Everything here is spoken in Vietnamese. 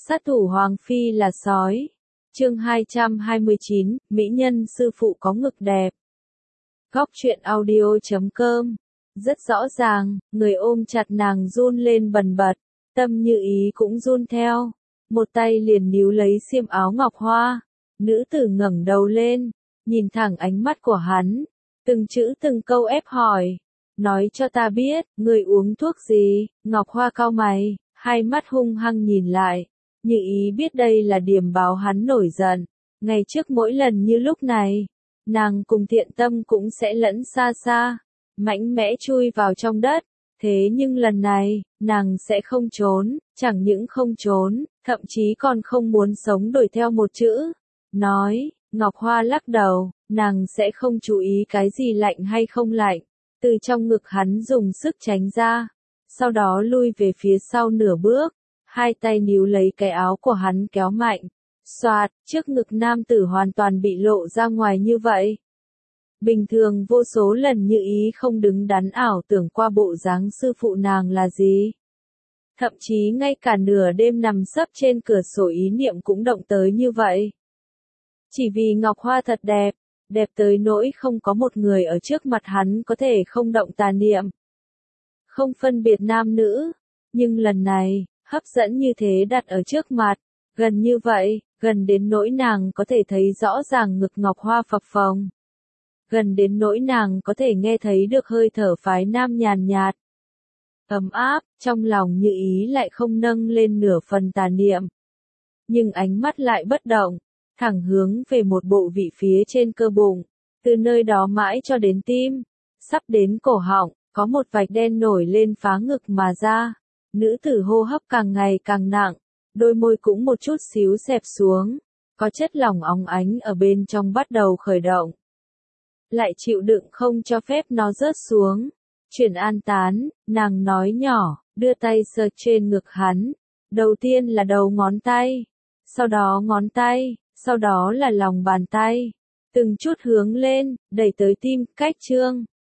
Sát thủ Hoàng Phi là sói. Chương 229, Mỹ nhân sư phụ có ngực đẹp. Góc truyện audio.com. Rất rõ ràng, người ôm chặt nàng run lên bần bật, Tâm Như Ý cũng run theo. Một tay liền níu lấy xiêm áo Ngọc Hoa. Nữ tử ngẩng đầu lên, nhìn thẳng ánh mắt của hắn, từng chữ từng câu ép hỏi. Nói cho ta biết, người uống thuốc gì? Ngọc Hoa cau mày, hai mắt hung hăng nhìn lại. Như Ý biết đây là điểm báo hắn nổi giận. Ngày trước mỗi lần như lúc này, nàng cùng Thiện Tâm cũng sẽ lẫn xa xa, mạnh mẽ chui vào trong đất. Thế nhưng lần này, nàng sẽ không trốn, chẳng những không trốn, thậm chí còn không muốn sống đổi theo một chữ. Nói, Ngọc Hoa lắc đầu, nàng sẽ không chú ý cái gì lạnh hay không lạnh. Từ trong ngực hắn dùng sức tránh ra, sau đó lui về phía sau nửa bước, hai tay níu lấy cái áo của hắn kéo mạnh. Xoạt, trước ngực nam tử hoàn toàn bị lộ ra ngoài như vậy. Bình thường vô số lần Như Ý không đứng đắn ảo tưởng qua bộ dáng sư phụ nàng là gì. Thậm chí ngay cả nửa đêm nằm sấp trên cửa sổ ý niệm cũng động tới như vậy. Chỉ vì Ngọc Hoa thật đẹp, đẹp tới nỗi không có một người ở trước mặt hắn có thể không động tà niệm. Không phân biệt nam nữ, nhưng lần này, hấp dẫn như thế đặt ở trước mặt, gần như vậy, gần đến nỗi nàng có thể thấy rõ ràng ngực Ngọc Hoa phập phồng. Gần đến nỗi nàng có thể nghe thấy được hơi thở phái nam nhàn nhạt. Ấm áp, trong lòng Như Ý lại không nâng lên nửa phần tà niệm. Nhưng ánh mắt lại bất động, thẳng hướng về một bộ vị phía trên cơ bụng, từ nơi đó mãi cho đến tim, sắp đến cổ họng, có một vạch đen nổi lên phá ngực mà ra. Nữ tử hô hấp càng ngày càng nặng, đôi môi cũng một chút xíu xẹp xuống, có chất lỏng óng ánh ở bên trong bắt đầu khởi động. Lại chịu đựng không cho phép nó rớt xuống. Chuyển an tán, nàng nói nhỏ, đưa tay sờ trên ngực hắn. Đầu tiên là đầu ngón tay, sau đó ngón tay, sau đó là lòng bàn tay. Từng chút hướng lên, đẩy tới tim, cách chương.